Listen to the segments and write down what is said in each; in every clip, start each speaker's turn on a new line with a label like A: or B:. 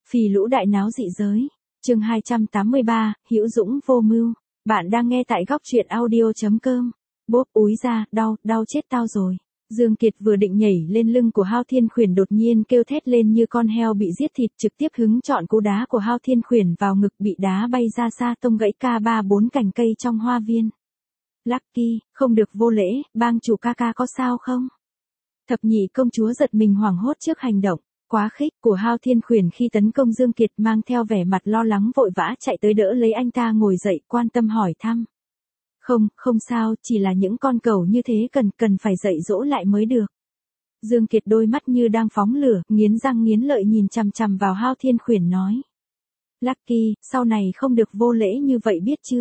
A: Phì lũ đại náo dị giới. Chương 283, Hữu Dũng vô mưu. Bạn đang nghe tại góc truyện audio.com. Bốp úi ra, đau chết tao rồi. Dương Kiệt vừa định nhảy lên lưng của Hao Thiên Khuyển đột nhiên kêu thét lên như con heo bị giết thịt, trực tiếp hứng chọn cú đá của Hao Thiên Khuyển vào ngực, bị đá bay ra xa tông gãy K3-4 cành cây trong hoa viên. Lucky, không được vô lễ, bang chủ ca ca có sao không? Thập nhị công chúa giật mình hoảng hốt trước hành động quá khích của Hao Thiên Khuyển khi tấn công Dương Kiệt, mang theo vẻ mặt lo lắng vội vã chạy tới đỡ lấy anh ta ngồi dậy, quan tâm hỏi thăm. Không sao, chỉ là những con cẩu như thế cần phải dạy dỗ lại mới được. Dương Kiệt đôi mắt như đang phóng lửa, nghiến răng nghiến lợi nhìn chằm chằm vào Hao Thiên Khuyển nói. Lucky, sau này không được vô lễ như vậy biết chưa?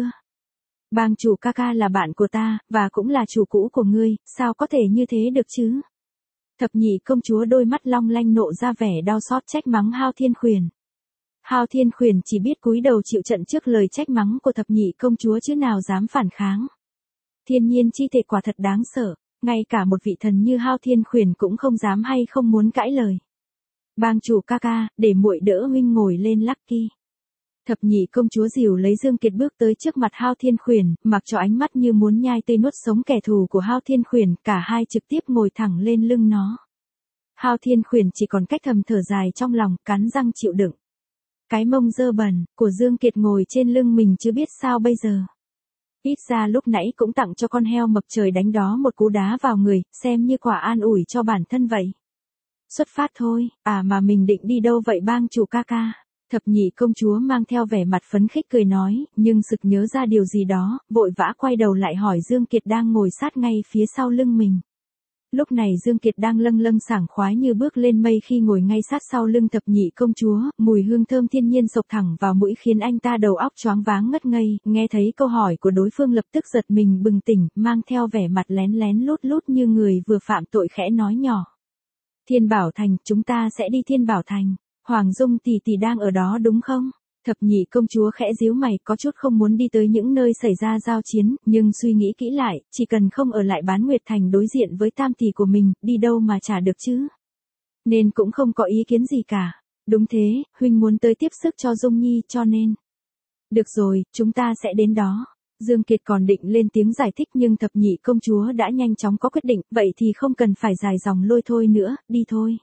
A: Bang chủ ca ca là bạn của ta, và cũng là chủ cũ của ngươi, sao có thể như thế được chứ? Thập nhị công chúa đôi mắt long lanh nộ ra vẻ đau xót trách mắng Hao Thiên Khuyển. Hao Thiên Khuyển chỉ biết cúi đầu chịu trận trước lời trách mắng của thập nhị công chúa chứ nào dám phản kháng. Thiên nhiên chi thể quả thật đáng sợ, ngay cả một vị thần như Hao Thiên Khuyển cũng không dám hay không muốn cãi lời. Bang chủ ca ca, để muội đỡ huynh ngồi lên Lucky. Thập nhị công chúa dìu lấy Dương Kiệt bước tới trước mặt Hao Thiên Khuyển, mặc cho ánh mắt như muốn nhai tươi nuốt sống kẻ thù của Hao Thiên Khuyển, cả hai trực tiếp ngồi thẳng lên lưng nó. Hao Thiên Khuyển chỉ còn cách thầm thở dài trong lòng, cắn răng chịu đựng. Cái mông dơ bẩn của Dương Kiệt ngồi trên lưng mình chưa biết sao bây giờ. Ít ra lúc nãy cũng tặng cho con heo mập trời đánh đó một cú đá vào người, xem như quả an ủi cho bản thân vậy. Xuất phát thôi, mà mình định đi đâu vậy bang chủ ca ca? Thập nhị công chúa mang theo vẻ mặt phấn khích cười nói, nhưng sực nhớ ra điều gì đó, vội vã quay đầu lại hỏi Dương Kiệt đang ngồi sát ngay phía sau lưng mình. Lúc này Dương Kiệt đang lâng lâng sảng khoái như bước lên mây khi ngồi ngay sát sau lưng thập nhị công chúa, mùi hương thơm thiên nhiên xộc thẳng vào mũi khiến anh ta đầu óc choáng váng ngất ngây, nghe thấy câu hỏi của đối phương lập tức giật mình bừng tỉnh, mang theo vẻ mặt lén lén lút lút như người vừa phạm tội khẽ nói nhỏ. Thiên Bảo Thành, chúng ta sẽ đi Thiên Bảo Thành. Hoàng Dung tỷ tỷ đang ở đó đúng không? Thập nhị công chúa khẽ díu mày, có chút không muốn đi tới những nơi xảy ra giao chiến, nhưng suy nghĩ kỹ lại, chỉ cần không ở lại Bán Nguyệt Thành đối diện với tam tỷ của mình, đi đâu mà chả được chứ. Nên cũng không có ý kiến gì cả. Đúng thế, huynh muốn tới tiếp sức cho Dung Nhi cho nên. Được rồi, chúng ta sẽ đến đó. Dương Kiệt còn định lên tiếng giải thích nhưng thập nhị công chúa đã nhanh chóng có quyết định, vậy thì không cần phải dài dòng lôi thôi nữa, đi thôi.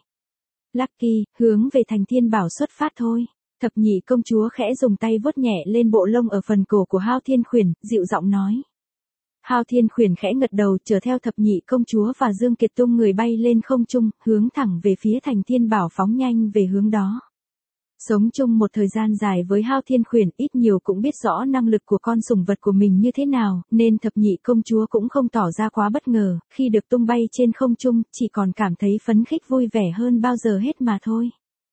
A: Lucky, hướng về thành Thiên Bảo xuất phát thôi. Thập nhị công chúa khẽ dùng tay vuốt nhẹ lên bộ lông ở phần cổ của Hao Thiên Khuyển, dịu giọng nói. Hao Thiên Khuyển khẽ gật đầu, chở theo thập nhị công chúa và Dương Kiệt tung người bay lên không trung, hướng thẳng về phía thành Thiên Bảo phóng nhanh về hướng đó. Sống chung một thời gian dài với Hao Thiên Khuyển, ít nhiều cũng biết rõ năng lực của con sủng vật của mình như thế nào, nên thập nhị công chúa cũng không tỏ ra quá bất ngờ, khi được tung bay trên không trung, chỉ còn cảm thấy phấn khích vui vẻ hơn bao giờ hết mà thôi.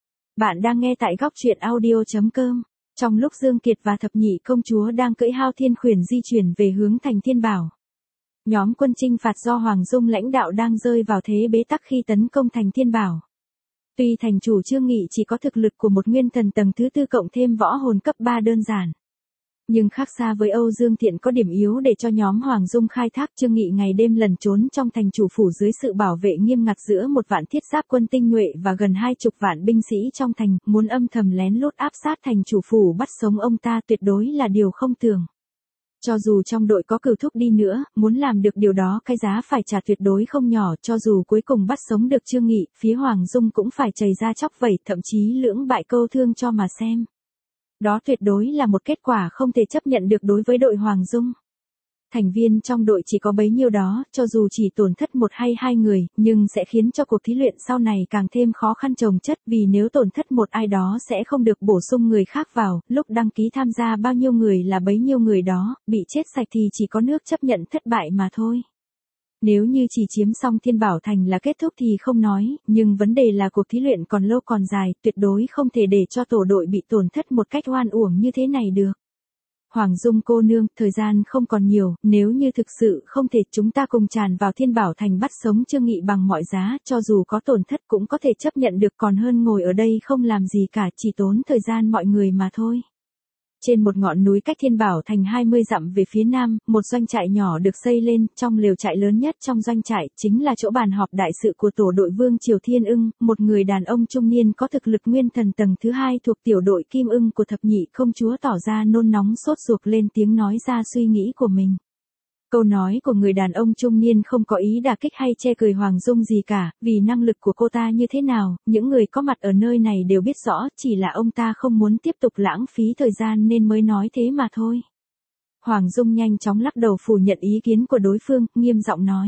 A: Bạn đang nghe tại góc truyện audio.com. Trong lúc Dương Kiệt và thập nhị công chúa đang cưỡi Hao Thiên Khuyển di chuyển về hướng thành Thiên Bảo, nhóm quân chinh phạt do Hoàng Dung lãnh đạo đang rơi vào thế bế tắc khi tấn công thành Thiên Bảo. Tuy thành chủ Trương Nghị chỉ có thực lực của một nguyên thần tầng thứ 4 cộng thêm võ hồn cấp 3 đơn giản, nhưng khác xa với Âu Dương Thiện có điểm yếu để cho nhóm Hoàng Dung khai thác. Trương Nghị ngày đêm lẩn trốn trong thành chủ phủ dưới sự bảo vệ nghiêm ngặt giữa một vạn thiết giáp quân tinh nhuệ và gần 20 vạn binh sĩ trong thành, muốn âm thầm lén lút áp sát thành chủ phủ bắt sống ông ta tuyệt đối là điều không tưởng. Cho dù trong đội có cửu thúc đi nữa, muốn làm được điều đó cái giá phải trả tuyệt đối không nhỏ, cho dù cuối cùng bắt sống được Trương Nghị, phía Hoàng Dung cũng phải chảy ra chóc vẩy, thậm chí lưỡng bại câu thương cho mà xem. Đó tuyệt đối là một kết quả không thể chấp nhận được đối với đội Hoàng Dung. Thành viên trong đội chỉ có bấy nhiêu đó, cho dù chỉ tổn thất một hay hai người, nhưng sẽ khiến cho cuộc thí luyện sau này càng thêm khó khăn chồng chất, vì nếu tổn thất một ai đó sẽ không được bổ sung người khác vào, lúc đăng ký tham gia bao nhiêu người là bấy nhiêu người đó, bị chết sạch thì chỉ có nước chấp nhận thất bại mà thôi. Nếu như chỉ chiếm xong Thiên Bảo Thành là kết thúc thì không nói, nhưng vấn đề là cuộc thí luyện còn lâu còn dài, tuyệt đối không thể để cho tổ đội bị tổn thất một cách oan uổng như thế này được. Hoàng Dung cô nương, thời gian không còn nhiều, nếu như thực sự không thể chúng ta cùng tràn vào Thiên Bảo Thành bắt sống Trương Nghị bằng mọi giá, cho dù có tổn thất cũng có thể chấp nhận được, còn hơn ngồi ở đây không làm gì cả, chỉ tốn thời gian mọi người mà thôi. Trên một ngọn núi cách Thiên Bảo Thành 20 dặm về phía nam, một doanh trại nhỏ được xây lên, trong lều trại lớn nhất trong doanh trại, chính là chỗ bàn họp đại sự của tổ đội Vương Triều Thiên Ưng, một người đàn ông trung niên có thực lực nguyên thần tầng thứ 2 thuộc tiểu đội Kim Ưng của thập nhị công chúa tỏ ra nôn nóng sốt ruột lên tiếng nói ra suy nghĩ của mình. Câu nói của người đàn ông trung niên không có ý đả kích hay chê cười Hoàng Dung gì cả, vì năng lực của cô ta như thế nào, những người có mặt ở nơi này đều biết rõ, chỉ là ông ta không muốn tiếp tục lãng phí thời gian nên mới nói thế mà thôi. Hoàng Dung nhanh chóng lắc đầu phủ nhận ý kiến của đối phương, nghiêm giọng nói.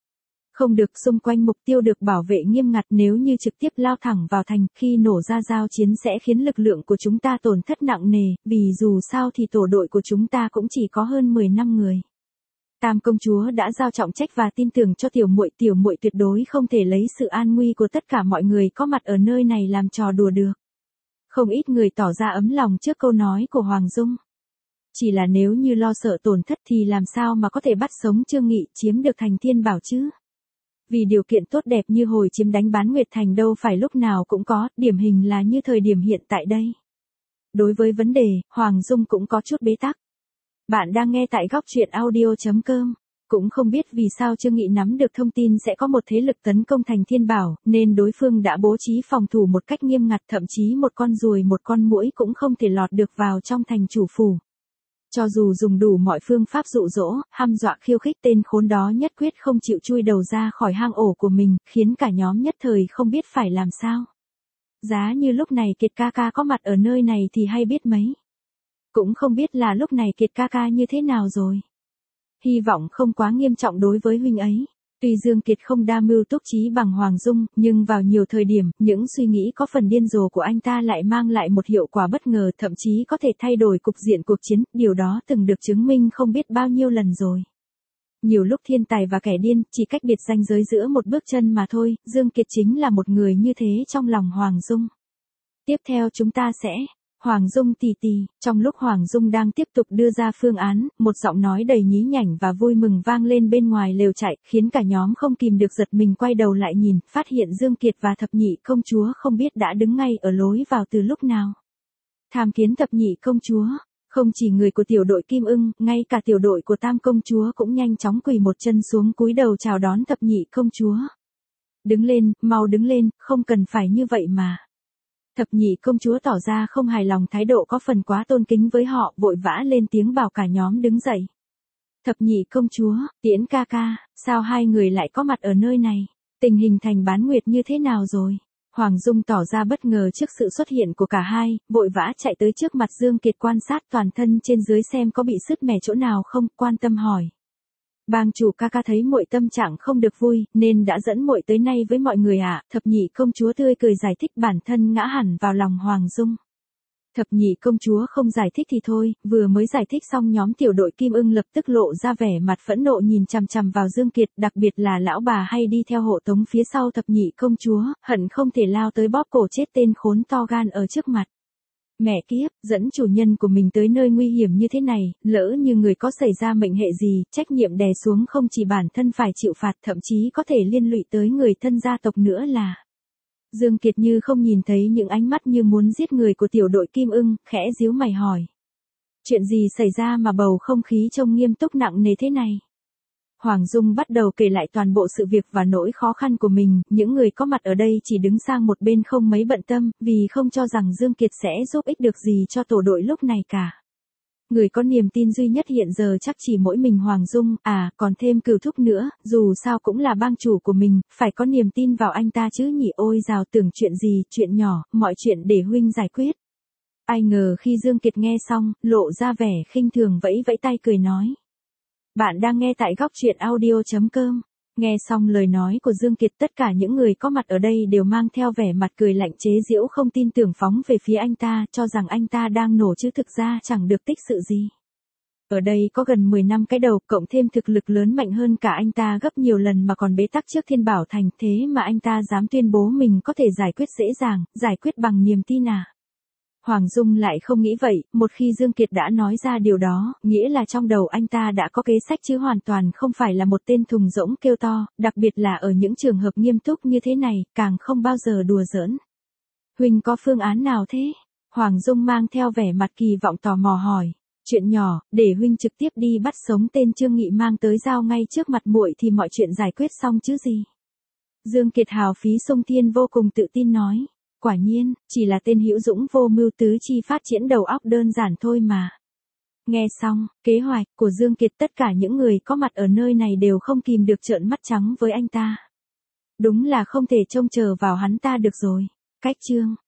A: Không được, xung quanh mục tiêu được bảo vệ nghiêm ngặt, nếu như trực tiếp lao thẳng vào thành, khi nổ ra giao chiến sẽ khiến lực lượng của chúng ta tổn thất nặng nề, vì dù sao thì tổ đội của chúng ta cũng chỉ có hơn 10 năm người. Tam công chúa đã giao trọng trách và tin tưởng cho tiểu muội tuyệt đối không thể lấy sự an nguy của tất cả mọi người có mặt ở nơi này làm trò đùa được. Không ít người tỏ ra ấm lòng trước câu nói của Hoàng Dung. Chỉ là nếu như lo sợ tổn thất thì làm sao mà có thể bắt sống Trương Nghị chiếm được thành Thiên Bảo chứ? Vì điều kiện tốt đẹp như hồi chiếm đánh Bán Nguyệt Thành đâu phải lúc nào cũng có, điển hình là như thời điểm hiện tại đây. Đối với vấn đề, Hoàng Dung cũng có chút bế tắc. Bạn đang nghe tại góc truyện audio.com. Cũng không biết vì sao Trương Nghị nắm được thông tin sẽ có một thế lực tấn công thành Thiên Bảo, nên đối phương đã bố trí phòng thủ một cách nghiêm ngặt, thậm chí một con ruồi một con muỗi cũng không thể lọt được vào trong thành chủ phủ. Cho dù dùng đủ mọi phương pháp dụ dỗ, hăm dọa khiêu khích, tên khốn đó nhất quyết không chịu chui đầu ra khỏi hang ổ của mình, khiến cả nhóm nhất thời không biết phải làm sao. Giá như lúc này Kiệt ca ca có mặt ở nơi này thì hay biết mấy. Cũng không biết là lúc này Kiệt ca ca như thế nào rồi. Hy vọng không quá nghiêm trọng đối với huynh ấy. Tuy Dương Kiệt không đa mưu túc trí bằng Hoàng Dung, nhưng vào nhiều thời điểm, những suy nghĩ có phần điên rồ của anh ta lại mang lại một hiệu quả bất ngờ, thậm chí có thể thay đổi cục diện cuộc chiến, điều đó từng được chứng minh không biết bao nhiêu lần rồi. Nhiều lúc thiên tài và kẻ điên, chỉ cách biệt ranh giới giữa một bước chân mà thôi, Dương Kiệt chính là một người như thế trong lòng Hoàng Dung. Tiếp theo chúng ta sẽ... Hoàng Dung tì tì, trong lúc Hoàng Dung đang tiếp tục đưa ra phương án, một giọng nói đầy nhí nhảnh và vui mừng vang lên bên ngoài lều trại, khiến cả nhóm không kìm được giật mình quay đầu lại nhìn, phát hiện Dương Kiệt và thập nhị công chúa không biết đã đứng ngay ở lối vào từ lúc nào. Tham kiến thập nhị công chúa, không chỉ người của tiểu đội Kim Ưng, ngay cả tiểu đội của Tam công chúa cũng nhanh chóng quỳ một chân xuống cúi đầu chào đón thập nhị công chúa. Đứng lên, mau đứng lên, không cần phải như vậy mà. Thập nhị công chúa tỏ ra không hài lòng, thái độ có phần quá tôn kính với họ, vội vã lên tiếng bảo cả nhóm đứng dậy. Thập nhị công chúa, Tiễn ca ca, sao hai người lại có mặt ở nơi này? Tình hình thành Bán Nguyệt như thế nào rồi? Hoàng Dung tỏ ra bất ngờ trước sự xuất hiện của cả hai, vội vã chạy tới trước mặt Dương Kiệt quan sát toàn thân trên dưới xem có bị sứt mẻ chỗ nào không, quan tâm hỏi. Bang chủ ca ca thấy muội tâm trạng không được vui, nên đã dẫn muội tới nay với mọi người ạ. Thập nhị công chúa tươi cười giải thích, bản thân ngã hẳn vào lòng Hoàng Dung. Thập nhị công chúa không giải thích thì thôi, vừa mới giải thích xong nhóm tiểu đội Kim Ưng lập tức lộ ra vẻ mặt phẫn nộ nhìn chằm chằm vào Dương Kiệt, đặc biệt là lão bà hay đi theo hộ tống phía sau thập nhị công chúa, hận không thể lao tới bóp cổ chết tên khốn to gan ở trước mặt. Mẹ kiếp, dẫn chủ nhân của mình tới nơi nguy hiểm như thế này, lỡ như người có xảy ra mệnh hệ gì, trách nhiệm đè xuống không chỉ bản thân phải chịu phạt, thậm chí có thể liên lụy tới người thân gia tộc nữa là. Dương Kiệt như không nhìn thấy những ánh mắt như muốn giết người của tiểu đội Kim Ưng, khẽ díu mày hỏi. Chuyện gì xảy ra mà bầu không khí trông nghiêm túc nặng nề thế này? Hoàng Dung bắt đầu kể lại toàn bộ sự việc và nỗi khó khăn của mình, những người có mặt ở đây chỉ đứng sang một bên không mấy bận tâm, vì không cho rằng Dương Kiệt sẽ giúp ích được gì cho tổ đội lúc này cả. Người có niềm tin duy nhất hiện giờ chắc chỉ mỗi mình Hoàng Dung, còn thêm Cửu Thúc nữa, dù sao cũng là bang chủ của mình, phải có niềm tin vào anh ta chứ nhỉ. Ôi dào, tưởng chuyện gì, chuyện nhỏ, mọi chuyện để huynh giải quyết. Ai ngờ khi Dương Kiệt nghe xong, lộ ra vẻ khinh thường vẫy vẫy tay cười nói. Bạn đang nghe tại góc truyện audio.com. Nghe xong lời nói của Dương Kiệt, tất cả những người có mặt ở đây đều mang theo vẻ mặt cười lạnh chế giễu, không tin tưởng phóng về phía anh ta, cho rằng anh ta đang nổ chứ thực ra chẳng được tích sự gì. Ở đây có gần 10 năm cái đầu, cộng thêm thực lực lớn mạnh hơn cả anh ta gấp nhiều lần mà còn bế tắc trước Thiên Bảo Thành, thế mà anh ta dám tuyên bố mình có thể giải quyết dễ dàng, giải quyết bằng niềm tin à? Hoàng Dung lại không nghĩ vậy, một khi Dương Kiệt đã nói ra điều đó, nghĩa là trong đầu anh ta đã có kế sách chứ hoàn toàn không phải là một tên thùng rỗng kêu to, đặc biệt là ở những trường hợp nghiêm túc như thế này, càng không bao giờ đùa giỡn. Huynh có phương án nào thế? Hoàng Dung mang theo vẻ mặt kỳ vọng tò mò hỏi. Chuyện nhỏ, để huynh trực tiếp đi bắt sống tên Trương Nghị mang tới giao ngay trước mặt muội thì mọi chuyện giải quyết xong chứ gì. Dương Kiệt hào phí sung thiên vô cùng tự tin nói. Quả nhiên, chỉ là tên hữu dũng vô mưu tứ chi phát triển đầu óc đơn giản thôi mà. Nghe xong, kế hoạch của Dương Kiệt tất cả những người có mặt ở nơi này đều không kìm được trợn mắt trắng với anh ta. Đúng là không thể trông chờ vào hắn ta được rồi. Cách chương